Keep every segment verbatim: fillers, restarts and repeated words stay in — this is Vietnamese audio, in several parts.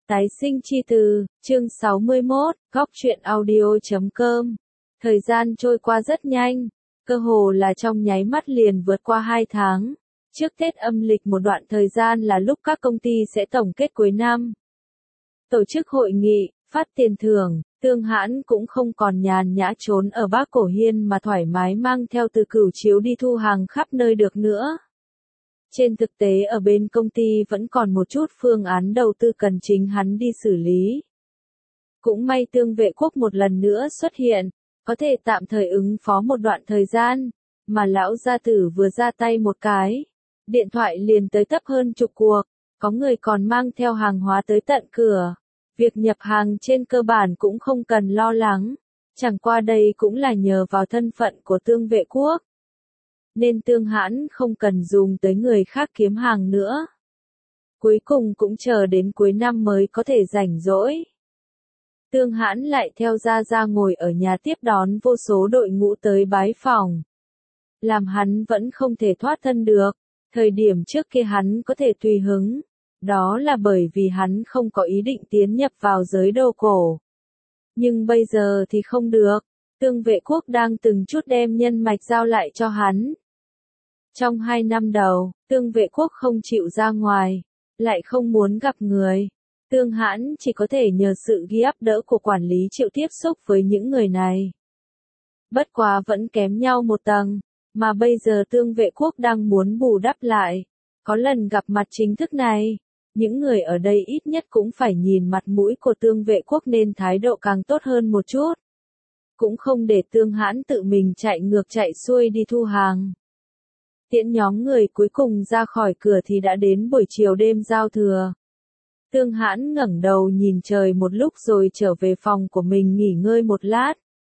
Tái sinh chi từ, chương sáu mươi mốt, góc truyện audio.com. Thời gian trôi qua rất nhanh, cơ hồ là trong nháy mắt liền vượt qua hai tháng. Trước Tết âm lịch một đoạn thời gian là lúc các công ty sẽ tổng kết cuối năm. Tổ chức hội nghị, phát tiền thưởng, Tương Hãn cũng không còn nhàn nhã trốn ở Bác Cổ Hiên mà thoải mái mang theo Từ Cửu Chiếu đi thu hàng khắp nơi được nữa. Trên thực tế ở bên công ty vẫn còn một chút phương án đầu tư cần chính hắn đi xử lý. Cũng may Tương Vệ Quốc một lần nữa xuất hiện, có thể tạm thời ứng phó một đoạn thời gian, mà lão gia tử vừa ra tay một cái. Điện thoại liền tới tấp hơn chục cuộc, có người còn mang theo hàng hóa tới tận cửa. Việc nhập hàng trên cơ bản cũng không cần lo lắng, chẳng qua đây cũng là nhờ vào thân phận của Tương Vệ Quốc. Nên Tương Hãn không cần dùng tới người khác kiếm hàng nữa. Cuối cùng cũng chờ đến cuối năm mới có thể rảnh rỗi. Tương Hãn lại theo Gia Gia ngồi ở nhà tiếp đón vô số đội ngũ tới bái phỏng. Làm hắn vẫn không thể thoát thân được, thời điểm trước kia hắn có thể tùy hứng. Đó là bởi vì hắn không có ý định tiến nhập vào giới đồ cổ. Nhưng bây giờ thì không được, Tương Vệ Quốc đang từng chút đem nhân mạch giao lại cho hắn. Trong hai năm đầu, Tương Vệ Quốc không chịu ra ngoài, lại không muốn gặp người. Tương Hãn chỉ có thể nhờ sự ghi áp đỡ của quản lý chịu tiếp xúc với những người này. Bất quá vẫn kém nhau một tầng, mà bây giờ Tương Vệ Quốc đang muốn bù đắp lại. Có lần gặp mặt chính thức này, những người ở đây ít nhất cũng phải nhìn mặt mũi của Tương Vệ Quốc nên thái độ càng tốt hơn một chút. Cũng không để Tương Hãn tự mình chạy ngược chạy xuôi đi thu hàng. Tiễn nhóm người cuối cùng ra khỏi cửa thì đã đến buổi chiều đêm giao thừa. Tương Hãn ngẩng đầu nhìn trời một lúc rồi trở về phòng của mình nghỉ ngơi một lát.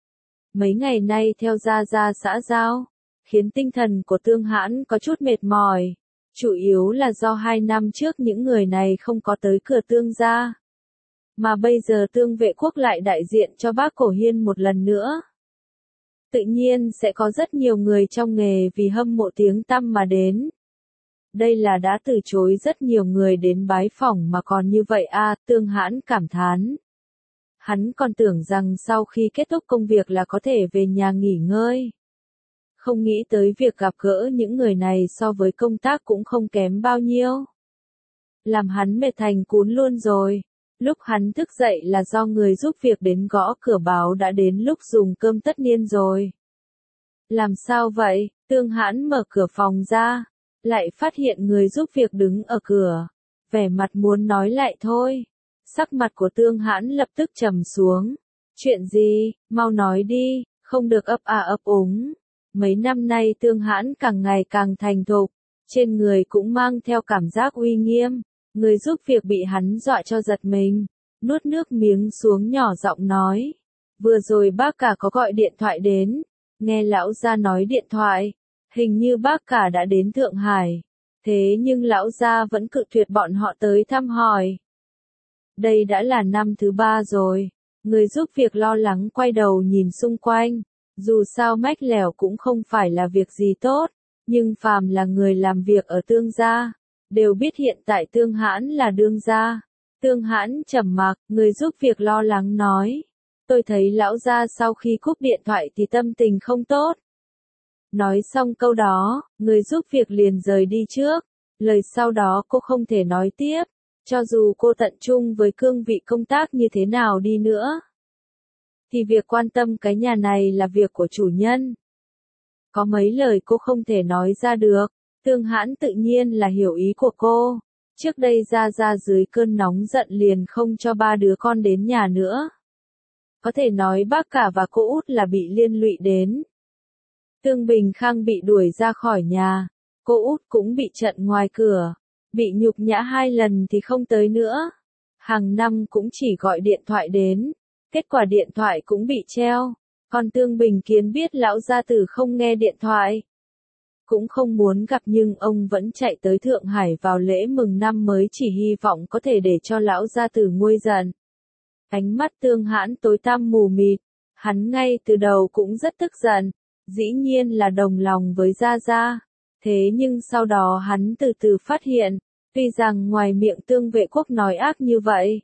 Mấy ngày nay theo Gia Gia xã giao, khiến tinh thần của Tương Hãn có chút mệt mỏi. Chủ yếu là do hai năm trước những người này không có tới cửa Tương gia. Mà bây giờ Tương Vệ Quốc lại đại diện cho Bác Cổ Hiên một lần nữa. Tự nhiên sẽ có rất nhiều người trong nghề vì hâm mộ tiếng tăm mà đến. Đây là đã từ chối rất nhiều người đến bái phỏng mà còn như vậy a, Tương Hãn cảm thán. Hắn còn tưởng rằng sau khi kết thúc công việc là có thể về nhà nghỉ ngơi. Không nghĩ tới việc gặp gỡ những người này so với công tác cũng không kém bao nhiêu. Làm hắn mệt thành cún luôn rồi. Lúc hắn thức dậy là do người giúp việc đến gõ cửa báo đã đến lúc dùng cơm tất niên rồi. Làm sao vậy? Tương Hãn mở cửa phòng ra, lại phát hiện người giúp việc đứng ở cửa, vẻ mặt muốn nói lại thôi. Sắc mặt của Tương Hãn lập tức trầm xuống. Chuyện gì? Mau nói đi, không được ấp à ấp úng. Mấy năm nay Tương Hãn càng ngày càng thành thục, trên người cũng mang theo cảm giác uy nghiêm. Người giúp việc bị hắn dọa cho giật mình, nuốt nước miếng xuống nhỏ giọng nói. Vừa rồi bác cả có gọi điện thoại đến, nghe lão gia nói điện thoại, hình như bác cả đã đến Thượng Hải, thế nhưng lão gia vẫn cự tuyệt bọn họ tới thăm hỏi. Đây đã là năm thứ ba rồi, người giúp việc lo lắng quay đầu nhìn xung quanh, dù sao mách lẻo cũng không phải là việc gì tốt, nhưng phàm là người làm việc ở Tương gia đều biết hiện tại Tương Hãn là đương gia. Tương Hãn trầm mặc, người giúp việc lo lắng nói. Tôi thấy lão gia sau khi cúp điện thoại thì tâm tình không tốt. Nói xong câu đó, người giúp việc liền rời đi trước. Lời sau đó cô không thể nói tiếp, cho dù cô tận trung với cương vị công tác như thế nào đi nữa. Thì việc quan tâm cái nhà này là việc của chủ nhân. Có mấy lời cô không thể nói ra được. Tương Hãn tự nhiên là hiểu ý của cô. Trước đây Gia Gia dưới cơn nóng giận liền không cho ba đứa con đến nhà nữa. Có thể nói bác cả và cô út là bị liên lụy đến. Tương Bình Khang bị đuổi ra khỏi nhà. Cô út cũng bị trận ngoài cửa. Bị nhục nhã hai lần thì không tới nữa. Hàng năm cũng chỉ gọi điện thoại đến. Kết quả điện thoại cũng bị treo. Còn Tương Bình Kiến biết lão gia tử không nghe điện thoại. Cũng không muốn gặp nhưng ông vẫn chạy tới Thượng Hải vào lễ mừng năm mới chỉ hy vọng có thể để cho lão gia tử nguôi giận. Ánh mắt Tương Hãn tối tăm mù mịt, hắn ngay từ đầu cũng rất tức giận, dĩ nhiên là đồng lòng với Gia Gia. Thế nhưng sau đó hắn từ từ phát hiện, tuy rằng ngoài miệng Tương Vệ Quốc nói ác như vậy,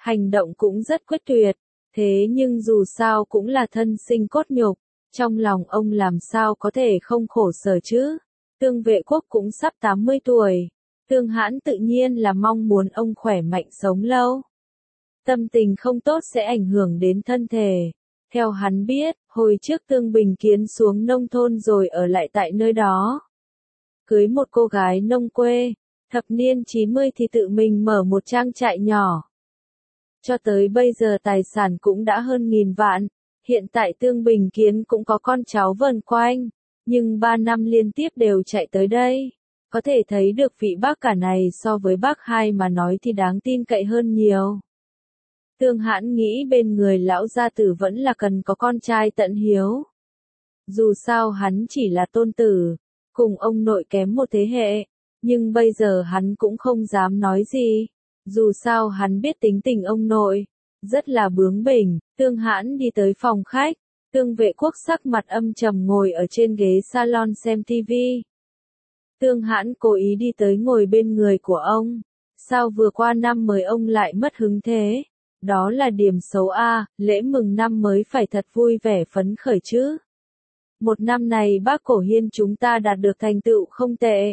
hành động cũng rất quyết tuyệt, thế nhưng dù sao cũng là thân sinh cốt nhục, trong lòng ông làm sao có thể không khổ sở chứ. Tương Vệ Quốc cũng sắp tám mươi tuổi, Tương Hãn tự nhiên là mong muốn ông khỏe mạnh sống lâu. Tâm tình không tốt sẽ ảnh hưởng đến thân thể. Theo hắn biết, hồi trước Tương Bình Kiến xuống nông thôn rồi ở lại tại nơi đó. Cưới một cô gái nông quê, thập niên chín mươi thì tự mình mở một trang trại nhỏ. Cho tới bây giờ tài sản cũng đã hơn nghìn vạn, hiện tại Tương Bình Kiến cũng có con cháu vần quanh, nhưng ba năm liên tiếp đều chạy tới đây. Có thể thấy được vị bác cả này so với bác hai mà nói thì đáng tin cậy hơn nhiều. Tương Hãn nghĩ bên người lão gia tử vẫn là cần có con trai tận hiếu. Dù sao hắn chỉ là tôn tử, cùng ông nội kém một thế hệ, nhưng bây giờ hắn cũng không dám nói gì. Dù sao hắn biết tính tình ông nội, rất là bướng bỉnh. Tương Hãn đi tới phòng khách, Tương Vệ Quốc sắc mặt âm trầm ngồi ở trên ghế salon xem tivi. Tương Hãn cố ý đi tới ngồi bên người của ông. Sao vừa qua năm mới ông lại mất hứng thế? Đó là điểm xấu a, lễ mừng năm mới phải thật vui vẻ phấn khởi chứ. Một năm này bác Cổ Hiên chúng ta đạt được thành tựu không tệ.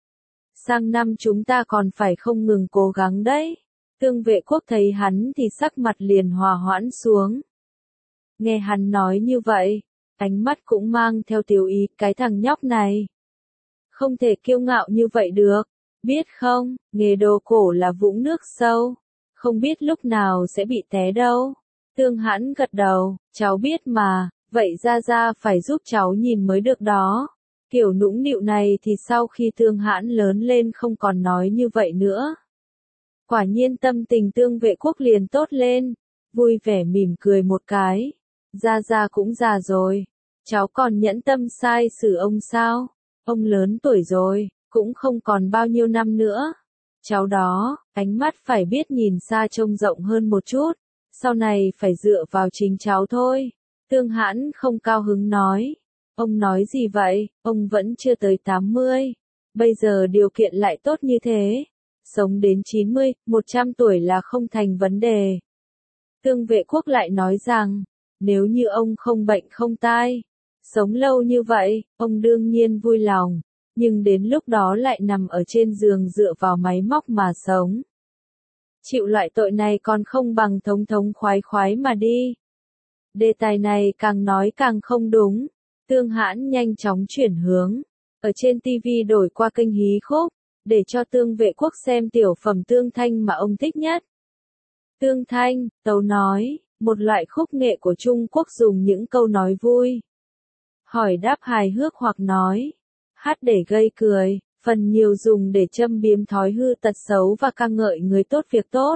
Sang năm chúng ta còn phải không ngừng cố gắng đấy. Tương Vệ Quốc thấy hắn thì sắc mặt liền hòa hoãn xuống. Nghe hắn nói như vậy, ánh mắt cũng mang theo tiểu ý, cái thằng nhóc này. Không thể kiêu ngạo như vậy được, biết không, nghề đồ cổ là vũng nước sâu, không biết lúc nào sẽ bị té đâu. Tương Hãn gật đầu, cháu biết mà, vậy ra ra phải giúp cháu nhìn mới được đó. Kiểu nũng nịu này thì sau khi Tương Hãn lớn lên không còn nói như vậy nữa. Quả nhiên tâm tình Tương Vệ Quốc liền tốt lên, vui vẻ mỉm cười một cái. Ra ra cũng già rồi, cháu còn nhẫn tâm sai xử ông sao? Ông lớn tuổi rồi, cũng không còn bao nhiêu năm nữa. Cháu đó, ánh mắt phải biết nhìn xa trông rộng hơn một chút, sau này phải dựa vào chính cháu thôi. Tương Hãn không cao hứng nói. Ông nói gì vậy, ông vẫn chưa tới tám mươi. Bây giờ điều kiện lại tốt như thế. Sống đến chín mươi, một trăm tuổi là không thành vấn đề. Tương Vệ Quốc lại nói rằng, nếu như ông không bệnh không tai, sống lâu như vậy, ông đương nhiên vui lòng, nhưng đến lúc đó lại nằm ở trên giường dựa vào máy móc mà sống. Chịu loại tội này còn không bằng thống thống khoái khoái mà đi. Đề tài này càng nói càng không đúng. Tương Hãn nhanh chóng chuyển hướng, ở trên tivi đổi qua kênh hí khúc, để cho Tương Vệ Quốc xem tiểu phẩm Tương Thanh mà ông thích nhất. Tương Thanh, tấu nói, một loại khúc nghệ của Trung Quốc dùng những câu nói vui, hỏi đáp hài hước hoặc nói, hát để gây cười, phần nhiều dùng để châm biếm thói hư tật xấu và ca ngợi người tốt việc tốt.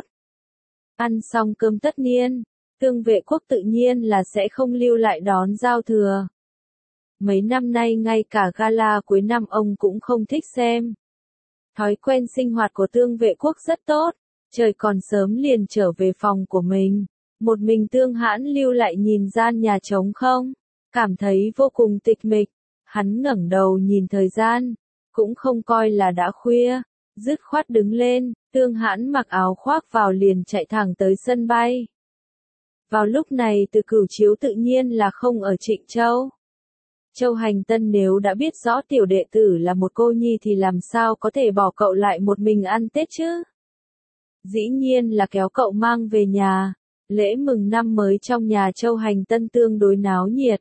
Ăn xong cơm tất niên, Tương Vệ Quốc tự nhiên là sẽ không lưu lại đón giao thừa. Mấy năm nay ngay cả gala cuối năm ông cũng không thích xem. Thói quen sinh hoạt của Tương Vệ Quốc rất tốt, trời còn sớm liền trở về phòng của mình. Một mình Tương Hãn lưu lại nhìn gian nhà trống không, cảm thấy vô cùng tịch mịch. Hắn ngẩng đầu nhìn thời gian, cũng không coi là đã khuya, dứt khoát đứng lên, Tương Hãn mặc áo khoác vào liền chạy thẳng tới sân bay. Vào lúc này Từ Cửu Chiếu tự nhiên là không ở Trịnh Châu. Châu Hành Tân nếu đã biết rõ tiểu đệ tử là một cô nhi thì làm sao có thể bỏ cậu lại một mình ăn Tết chứ? Dĩ nhiên là kéo cậu mang về nhà. Lễ mừng năm mới trong nhà Châu Hành Tân tương đối náo nhiệt.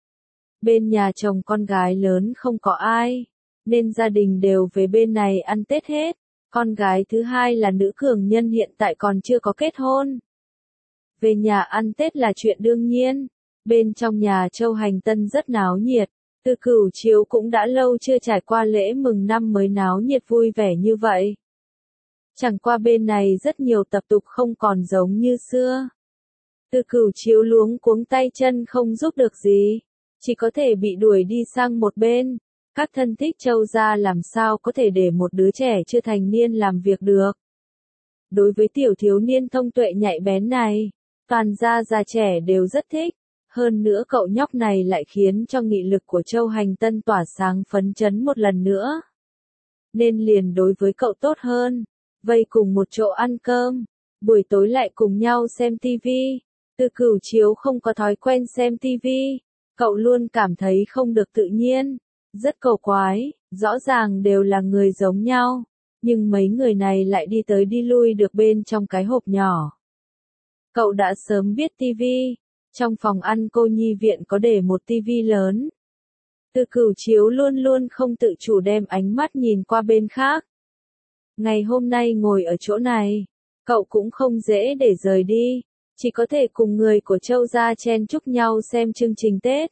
Bên nhà chồng con gái lớn không có ai, nên gia đình đều về bên này ăn Tết hết. Con gái thứ hai là nữ cường nhân hiện tại còn chưa có kết hôn. Về nhà ăn Tết là chuyện đương nhiên. Bên trong nhà Châu Hành Tân rất náo nhiệt, Từ Cửu Chiếu cũng đã lâu chưa trải qua lễ mừng năm mới náo nhiệt vui vẻ như vậy. Chẳng qua bên này rất nhiều tập tục không còn giống như xưa. Từ Cửu Chiếu luống cuống tay chân không giúp được gì, chỉ có thể bị đuổi đi sang một bên. Các thân thích Châu gia làm sao có thể để một đứa trẻ chưa thành niên làm việc được. Đối với tiểu thiếu niên thông tuệ nhạy bén này, toàn gia già trẻ đều rất thích. Hơn nữa cậu nhóc này lại khiến cho nghị lực của Châu Hành Tân tỏa sáng phấn chấn một lần nữa. Nên liền đối với cậu tốt hơn, vây cùng một chỗ ăn cơm. buổi tối lại cùng nhau xem tivi. Từ Cửu Chiếu không có thói quen xem tivi, cậu luôn cảm thấy không được tự nhiên, rất cầu quái, rõ ràng đều là người giống nhau, nhưng mấy người này lại đi tới đi lui được bên trong cái hộp nhỏ. Cậu đã sớm biết tivi, trong phòng ăn cô nhi viện có để một tivi lớn. Từ Cửu Chiếu luôn luôn không tự chủ đem ánh mắt nhìn qua bên khác. Ngày hôm nay ngồi ở chỗ này, cậu cũng không dễ để rời đi, chỉ có thể cùng người của Châu gia chen chúc nhau xem chương trình Tết.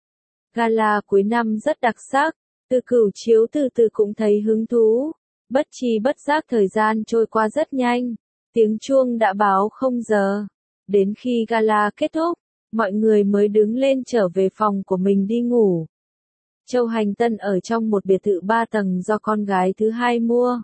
Gala cuối năm rất đặc sắc, Từ Cửu Chiếu từ từ cũng thấy hứng thú, bất tri bất giác thời gian trôi qua rất nhanh, tiếng chuông đã báo không giờ. Đến khi gala kết thúc, mọi người mới đứng lên trở về phòng của mình đi ngủ. Châu Hành Tân ở trong một biệt thự ba tầng do con gái thứ hai mua.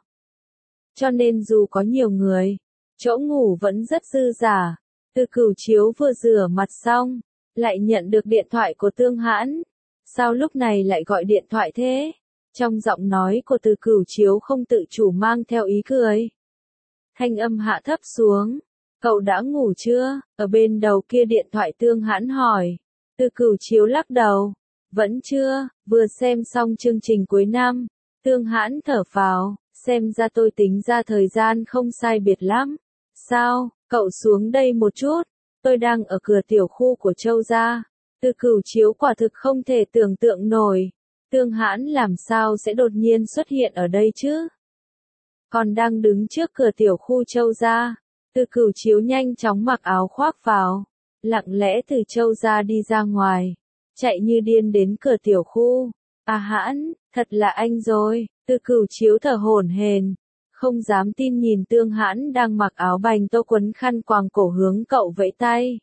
Cho nên dù có nhiều người, chỗ ngủ vẫn rất dư dả. Từ Cửu Chiếu vừa rửa mặt xong, lại nhận được điện thoại của Tương Hãn. Sao lúc này lại gọi điện thoại thế? Trong giọng nói của Từ Cửu Chiếu không tự chủ mang theo ý cười. Thanh âm hạ thấp xuống. Cậu đã ngủ chưa? Ở bên đầu kia điện thoại Tương Hãn hỏi. Từ Cửu Chiếu lắc đầu. Vẫn chưa, vừa xem xong chương trình cuối năm. Tương Hãn thở phào, xem ra tôi tính ra thời gian không sai biệt lắm. Sao, cậu xuống đây một chút, tôi đang ở cửa tiểu khu của Châu gia. Từ Cửu Chiếu quả thực không thể tưởng tượng nổi. Tương Hãn làm sao sẽ đột nhiên xuất hiện ở đây chứ? Còn đang đứng trước cửa tiểu khu Châu gia. Từ Cửu Chiếu nhanh chóng mặc áo khoác vào, lặng lẽ từ Châu gia đi ra ngoài, chạy như điên đến cửa tiểu khu. À Hãn, thật là anh rồi. Từ Cửu Chiếu thở hổn hển, không dám tin nhìn Tương Hãn đang mặc áo bành tô quấn khăn quàng cổ hướng cậu vẫy tay.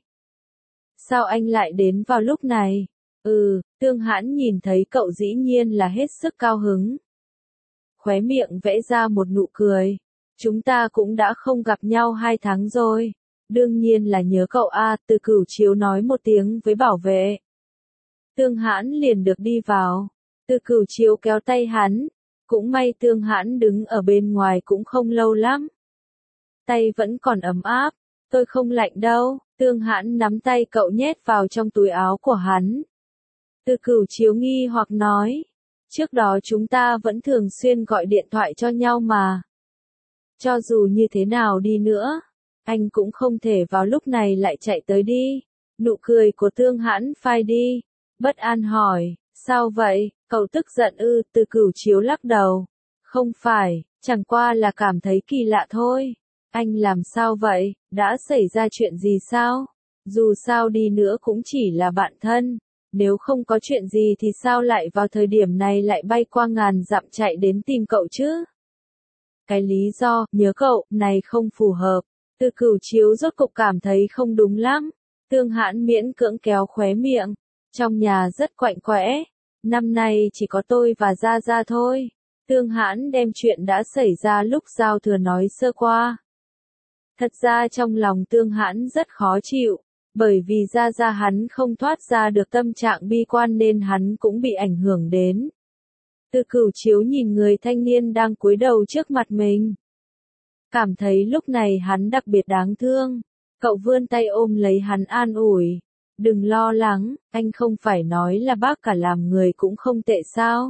Sao anh lại đến vào lúc này? Ừ, Tương Hãn nhìn thấy cậu dĩ nhiên là hết sức cao hứng. Khóe miệng vẽ ra một nụ cười. Chúng ta cũng đã không gặp nhau hai tháng rồi. Đương nhiên là nhớ cậu a. Từ Cửu Chiếu nói một tiếng với bảo vệ. Tương Hãn liền được đi vào. Từ Cửu Chiếu kéo tay hắn. Cũng may Tương Hãn đứng ở bên ngoài cũng không lâu lắm. Tay vẫn còn ấm áp. Tôi không lạnh đâu. Tương Hãn nắm tay cậu nhét vào trong túi áo của hắn. Từ Cửu Chiếu nghi hoặc nói. Trước đó chúng ta vẫn thường xuyên gọi điện thoại cho nhau mà. Cho dù như thế nào đi nữa, anh cũng không thể vào lúc này lại chạy tới đi. Nụ cười của Tương Hãn phai đi. Bất an hỏi, sao vậy, cậu tức giận ư? Từ Cửu Chiếu lắc đầu. Không phải, chẳng qua là cảm thấy kỳ lạ thôi. Anh làm sao vậy, đã xảy ra chuyện gì sao? Dù sao đi nữa cũng chỉ là bạn thân. Nếu không có chuyện gì thì sao lại vào thời điểm này lại bay qua ngàn dặm chạy đến tìm cậu chứ? Cái lý do, nhớ cậu, này không phù hợp. Từ Cửu Chiếu rốt cục cảm thấy không đúng lắm. Tương Hãn miễn cưỡng kéo khóe miệng. Trong nhà rất quạnh quẽ. Năm nay chỉ có tôi và Gia Gia thôi. Tương Hãn đem chuyện đã xảy ra lúc giao thừa nói sơ qua. Thật ra trong lòng Tương Hãn rất khó chịu. Bởi vì Gia Gia hắn không thoát ra được tâm trạng bi quan nên hắn cũng bị ảnh hưởng đến. Từ Cửu Chiếu nhìn người thanh niên đang cúi đầu trước mặt mình. Cảm thấy lúc này hắn đặc biệt đáng thương. Cậu vươn tay ôm lấy hắn an ủi. Đừng lo lắng, anh không phải nói là bác cả làm người cũng không tệ sao.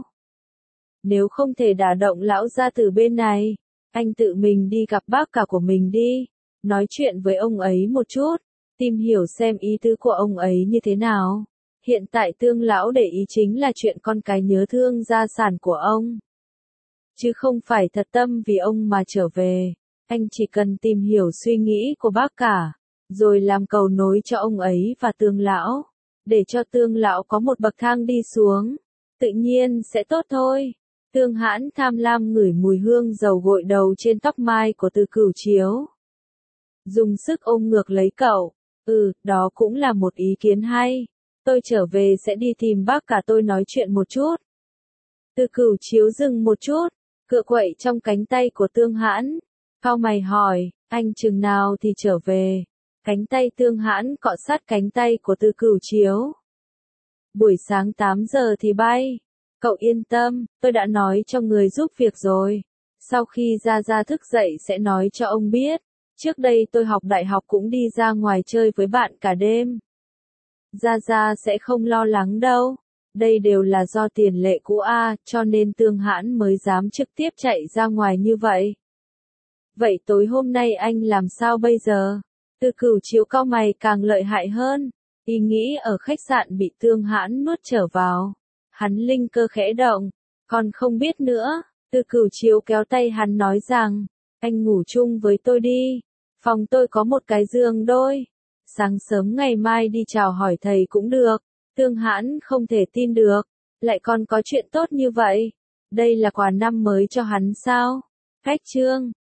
Nếu không thể đả động lão gia từ bên này, anh tự mình đi gặp bác cả của mình đi. Nói chuyện với ông ấy một chút. Tìm hiểu xem ý tứ của ông ấy như thế nào. Hiện tại Tương lão để ý chính là chuyện con cái nhớ thương gia sản của ông. Chứ không phải thật tâm vì ông mà trở về. Anh chỉ cần tìm hiểu suy nghĩ của bác cả. Rồi làm cầu nối cho ông ấy và Tương lão. Để cho Tương lão có một bậc thang đi xuống. Tự nhiên sẽ tốt thôi. Tương Hãn tham lam ngửi mùi hương dầu gội đầu trên tóc mai của Từ Cửu Chiếu. Dùng sức ôm ngược lấy cậu. Ừ, đó cũng là một ý kiến hay. Tôi trở về sẽ đi tìm bác cả tôi nói chuyện một chút. Từ Cửu Chiếu dừng một chút, cựa quậy trong cánh tay của Tương Hãn. Cau mày hỏi, anh chừng nào thì trở về? Cánh tay Tương Hãn cọ sát cánh tay của Từ Cửu Chiếu. Buổi sáng tám giờ thì bay. Cậu yên tâm, tôi đã nói cho người giúp việc rồi. Sau khi Gia Gia thức dậy sẽ nói cho ông biết. Trước đây tôi học đại học cũng đi ra ngoài chơi với bạn cả đêm. Gia Gia sẽ không lo lắng đâu. Đây đều là do tiền lệ cũ a, cho nên Tương Hãn mới dám trực tiếp chạy ra ngoài như vậy. Vậy tối hôm nay anh làm sao bây giờ? Từ Cửu Chiếu cau mày càng lợi hại hơn. Ý nghĩ ở khách sạn bị Tương Hãn nuốt trở vào. Hắn linh cơ khẽ động. Còn không biết nữa. Từ Cửu Chiếu kéo tay hắn nói rằng, anh ngủ chung với tôi đi. Phòng tôi có một cái giường đôi. Sáng sớm ngày mai đi chào hỏi thầy cũng được. Tương Hãn không thể tin được. Lại còn có chuyện tốt như vậy. Đây là quà năm mới cho hắn sao? Cách chương